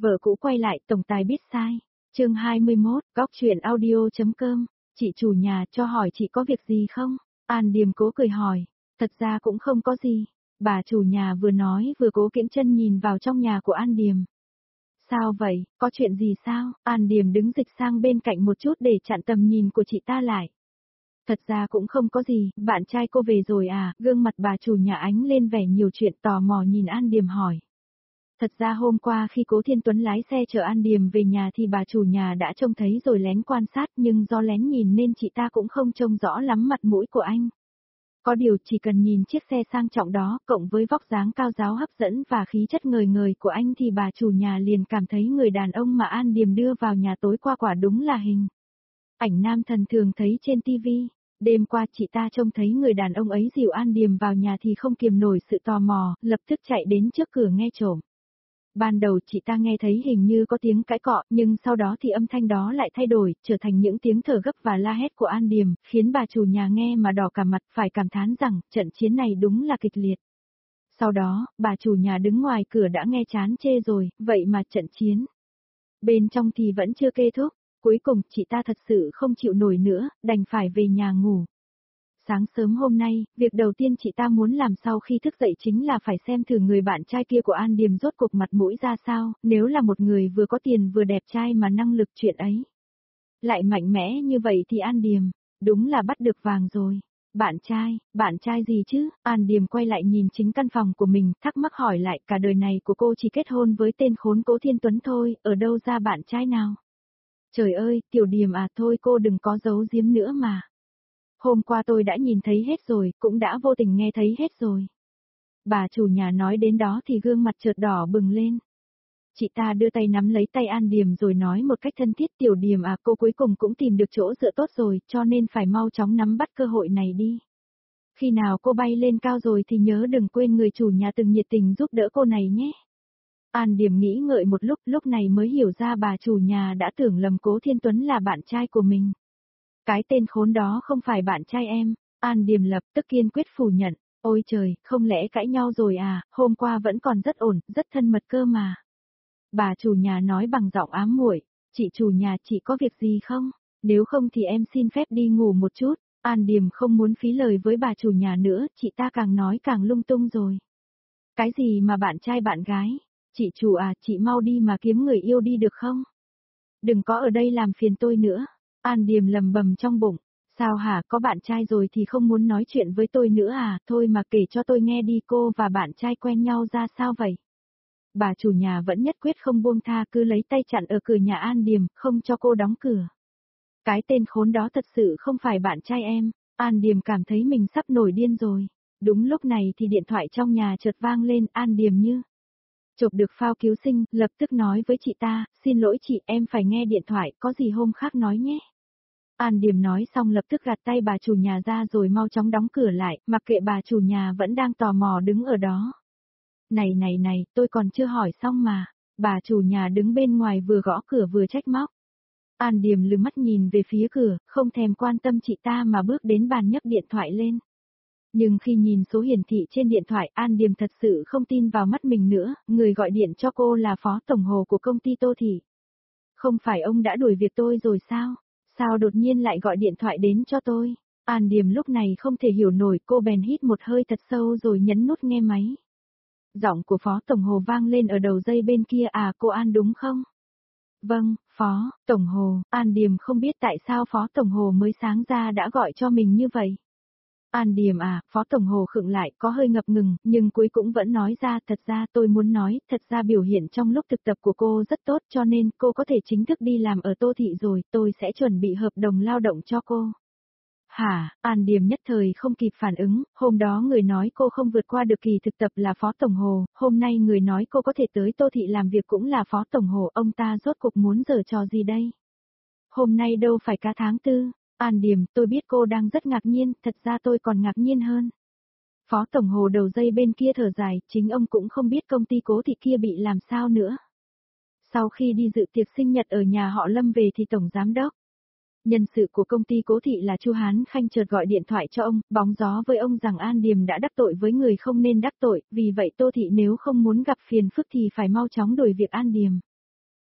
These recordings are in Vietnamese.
Vợ cũ quay lại, tổng tài biết sai. Chương 21, góc truyện audio.com. Chị chủ nhà cho hỏi chị có việc gì không? An Điềm cố cười hỏi. Thật ra cũng không có gì. Bà chủ nhà vừa nói vừa cố kiễng chân nhìn vào trong nhà của An Điềm. Sao vậy, có chuyện gì sao? An Điềm đứng dịch sang bên cạnh một chút để chặn tầm nhìn của chị ta lại. Thật ra cũng không có gì, bạn trai cô về rồi à? Gương mặt bà chủ nhà ánh lên vẻ nhiều chuyện, tò mò nhìn An Điềm hỏi. Thật ra hôm qua khi Cố Thiên Tuấn lái xe chở An Điềm về nhà thì bà chủ nhà đã trông thấy rồi lén quan sát, nhưng do lén nhìn nên chị ta cũng không trông rõ lắm mặt mũi của anh. Có điều chỉ cần nhìn chiếc xe sang trọng đó, cộng với vóc dáng cao ráo hấp dẫn và khí chất ngời ngời của anh thì bà chủ nhà liền cảm thấy người đàn ông mà An Điềm đưa vào nhà tối qua quả đúng là hình ảnh nam thần thường thấy trên TV. Đêm qua chị ta trông thấy người đàn ông ấy dìu An Điềm vào nhà thì không kiềm nổi sự tò mò, lập tức chạy đến trước cửa nghe trộm. Ban đầu chị ta nghe thấy hình như có tiếng cãi cọ, nhưng sau đó thì âm thanh đó lại thay đổi, trở thành những tiếng thở gấp và la hét của An Điềm, khiến bà chủ nhà nghe mà đỏ cả mặt, phải cảm thán rằng, trận chiến này đúng là kịch liệt. Sau đó, bà chủ nhà đứng ngoài cửa đã nghe chán chê rồi, vậy mà trận chiến bên trong thì vẫn chưa kết thúc. Cuối cùng, chị ta thật sự không chịu nổi nữa, đành phải về nhà ngủ. Sáng sớm hôm nay, việc đầu tiên chị ta muốn làm sau khi thức dậy chính là phải xem thử người bạn trai kia của An Điềm rốt cuộc mặt mũi ra sao, nếu là một người vừa có tiền vừa đẹp trai mà năng lực chuyện ấy lại mạnh mẽ như vậy thì An Điềm, đúng là bắt được vàng rồi. Bạn trai gì chứ? An Điềm quay lại nhìn chính căn phòng của mình, thắc mắc hỏi lại, cả đời này của cô chỉ kết hôn với tên khốn Cố Thiên Tuấn thôi, ở đâu ra bạn trai nào? Trời ơi, Tiểu Điềm à, thôi cô đừng có giấu giếm nữa mà. Hôm qua tôi đã nhìn thấy hết rồi, cũng đã vô tình nghe thấy hết rồi. Bà chủ nhà nói đến đó thì gương mặt chợt đỏ bừng lên. Chị ta đưa tay nắm lấy tay An Điềm rồi nói một cách thân thiết, Tiểu Điềm à, cô cuối cùng cũng tìm được chỗ dựa tốt rồi, cho nên phải mau chóng nắm bắt cơ hội này đi. Khi nào cô bay lên cao rồi thì nhớ đừng quên người chủ nhà từng nhiệt tình giúp đỡ cô này nhé. An Điềm nghĩ ngợi một lúc này mới hiểu ra bà chủ nhà đã tưởng lầm Cố Thiên Tuấn là bạn trai của mình. Cái tên khốn đó không phải bạn trai em. An Điềm lập tức kiên quyết phủ nhận. Ôi trời, không lẽ cãi nhau rồi à, hôm qua vẫn còn rất ổn, rất thân mật cơ mà. Bà chủ nhà nói bằng giọng ám muội. Chị chủ nhà, chị có việc gì không? Nếu không thì em xin phép đi ngủ một chút. An Điềm không muốn phí lời với bà chủ nhà nữa, chị ta càng nói càng lung tung rồi. Cái gì mà bạn trai bạn gái? Chị chủ à, chị mau đi mà kiếm người yêu đi được không? Đừng có ở đây làm phiền tôi nữa. An Điềm lầm bầm trong bụng. Sao hả, có bạn trai rồi thì không muốn nói chuyện với tôi nữa à, thôi mà kể cho tôi nghe đi, cô và bạn trai quen nhau ra sao vậy? Bà chủ nhà vẫn nhất quyết không buông tha, cứ lấy tay chặn ở cửa nhà An Điềm, không cho cô đóng cửa. Cái tên khốn đó thật sự không phải bạn trai em. An Điềm cảm thấy mình sắp nổi điên rồi. Đúng lúc này thì điện thoại trong nhà chợt vang lên, An Điềm như chộp được phao cứu sinh, lập tức nói với chị ta, xin lỗi chị, em phải nghe điện thoại, có gì hôm khác nói nhé. An Điềm nói xong lập tức gạt tay bà chủ nhà ra rồi mau chóng đóng cửa lại, mặc kệ bà chủ nhà vẫn đang tò mò đứng ở đó. Này, tôi còn chưa hỏi xong mà. Bà chủ nhà đứng bên ngoài vừa gõ cửa vừa trách móc. An Điềm lườm mắt nhìn về phía cửa, không thèm quan tâm chị ta mà bước đến bàn nhấc điện thoại lên. Nhưng khi nhìn số hiển thị trên điện thoại, An Điềm thật sự không tin vào mắt mình nữa, người gọi điện cho cô là Phó Tổng Hồ của công ty Tô Thị. Không phải ông đã đuổi việc tôi rồi sao? Sao đột nhiên lại gọi điện thoại đến cho tôi? An Điềm lúc này không thể hiểu nổi, cô bèn hít một hơi thật sâu rồi nhấn nút nghe máy. Giọng của Phó Tổng Hồ vang lên ở đầu dây bên kia, à cô An đúng không? Vâng, Phó Tổng Hồ. An Điềm không biết tại sao Phó Tổng Hồ mới sáng ra đã gọi cho mình như vậy. An Điềm à, Phó Tổng Hồ khựng lại, có hơi ngập ngừng, nhưng cuối cũng vẫn nói ra, thật ra tôi muốn nói, thật ra biểu hiện trong lúc thực tập của cô rất tốt cho nên cô có thể chính thức đi làm ở Tô Thị rồi, tôi sẽ chuẩn bị hợp đồng lao động cho cô. Hả, An Điềm nhất thời không kịp phản ứng, hôm đó người nói cô không vượt qua được kỳ thực tập là Phó Tổng Hồ, hôm nay người nói cô có thể tới Tô Thị làm việc cũng là Phó Tổng Hồ, ông ta rốt cuộc muốn giở trò gì đây? Hôm nay đâu phải cả tháng 4. An Điềm, tôi biết cô đang rất ngạc nhiên, thật ra tôi còn ngạc nhiên hơn. Phó Tổng Hồ đầu dây bên kia thở dài, chính ông cũng không biết công ty Cố Thị kia bị làm sao nữa. Sau khi đi dự tiệc sinh nhật ở nhà họ Lâm về thì Tổng Giám đốc nhân sự của công ty Cố Thị là Chu Hán Khanh chợt gọi điện thoại cho ông, bóng gió với ông rằng An Điềm đã đắc tội với người không nên đắc tội, vì vậy Tô Thị nếu không muốn gặp phiền phức thì phải mau chóng đuổi việc An Điềm.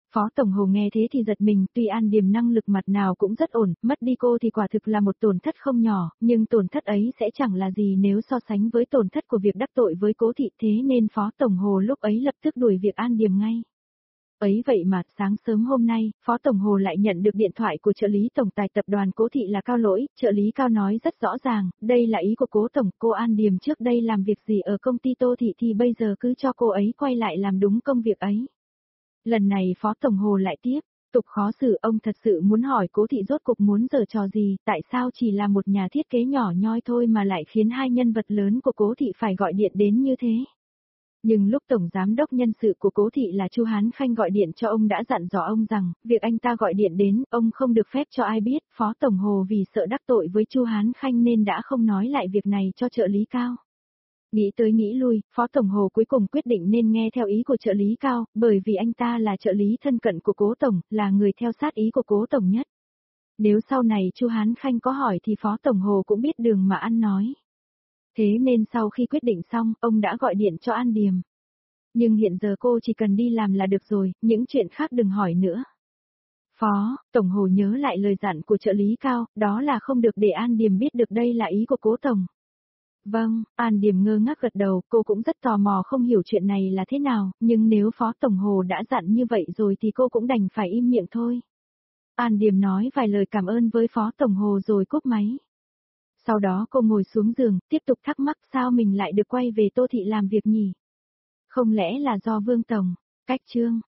Phó Tổng Hồ nghe thế thì giật mình, tuy An Điềm năng lực mặt nào cũng rất ổn, mất đi cô thì quả thực là một tổn thất không nhỏ, nhưng tổn thất ấy sẽ chẳng là gì nếu so sánh với tổn thất của việc đắc tội với Cố Thị, thế nên Phó Tổng Hồ lúc ấy lập tức đuổi việc An Điềm ngay. Ấy vậy mà, sáng sớm hôm nay, Phó Tổng Hồ lại nhận được điện thoại của trợ lý tổng tài tập đoàn Cố Thị là Cao Lỗi, trợ lý Cao nói rất rõ ràng, đây là ý của Cố Tổng, cô An Điềm trước đây làm việc gì ở công ty Tô Thị thì bây giờ cứ cho cô ấy quay lại làm đúng công việc ấy. Lần này Phó Tổng Hồ lại tiếp tục khó xử, ông thật sự muốn hỏi Cố Thị rốt cục muốn giở trò gì, tại sao chỉ là một nhà thiết kế nhỏ nhoi thôi mà lại khiến hai nhân vật lớn của Cố Thị phải gọi điện đến như thế. Nhưng lúc Tổng Giám đốc nhân sự của Cố Thị là Chu Hán Khanh gọi điện cho ông đã dặn dò ông rằng, việc anh ta gọi điện đến, ông không được phép cho ai biết, Phó Tổng Hồ vì sợ đắc tội với Chu Hán Khanh nên đã không nói lại việc này cho trợ lý Cao. Nghĩ tới nghĩ lui, Phó Tổng Hồ cuối cùng quyết định nên nghe theo ý của trợ lý Cao, bởi vì anh ta là trợ lý thân cận của Cố Tổng, là người theo sát ý của Cố Tổng nhất. Nếu sau này Chu Hán Khanh có hỏi thì Phó Tổng Hồ cũng biết đường mà ăn nói. Thế nên sau khi quyết định xong, ông đã gọi điện cho An Điềm. Nhưng hiện giờ cô chỉ cần đi làm là được rồi, những chuyện khác đừng hỏi nữa. Phó Tổng Hồ nhớ lại lời dặn của trợ lý Cao, đó là không được để An Điềm biết được đây là ý của Cố Tổng. Vâng, An Điềm ngơ ngác gật đầu, cô cũng rất tò mò không hiểu chuyện này là thế nào, nhưng nếu Phó Tổng Hồ đã dặn như vậy rồi thì cô cũng đành phải im miệng thôi. An Điềm nói vài lời cảm ơn với Phó Tổng Hồ rồi cúp máy. Sau đó cô ngồi xuống giường, tiếp tục thắc mắc sao mình lại được quay về Tô Thị làm việc nhỉ? Không lẽ là do Vương Tổng? Cách chương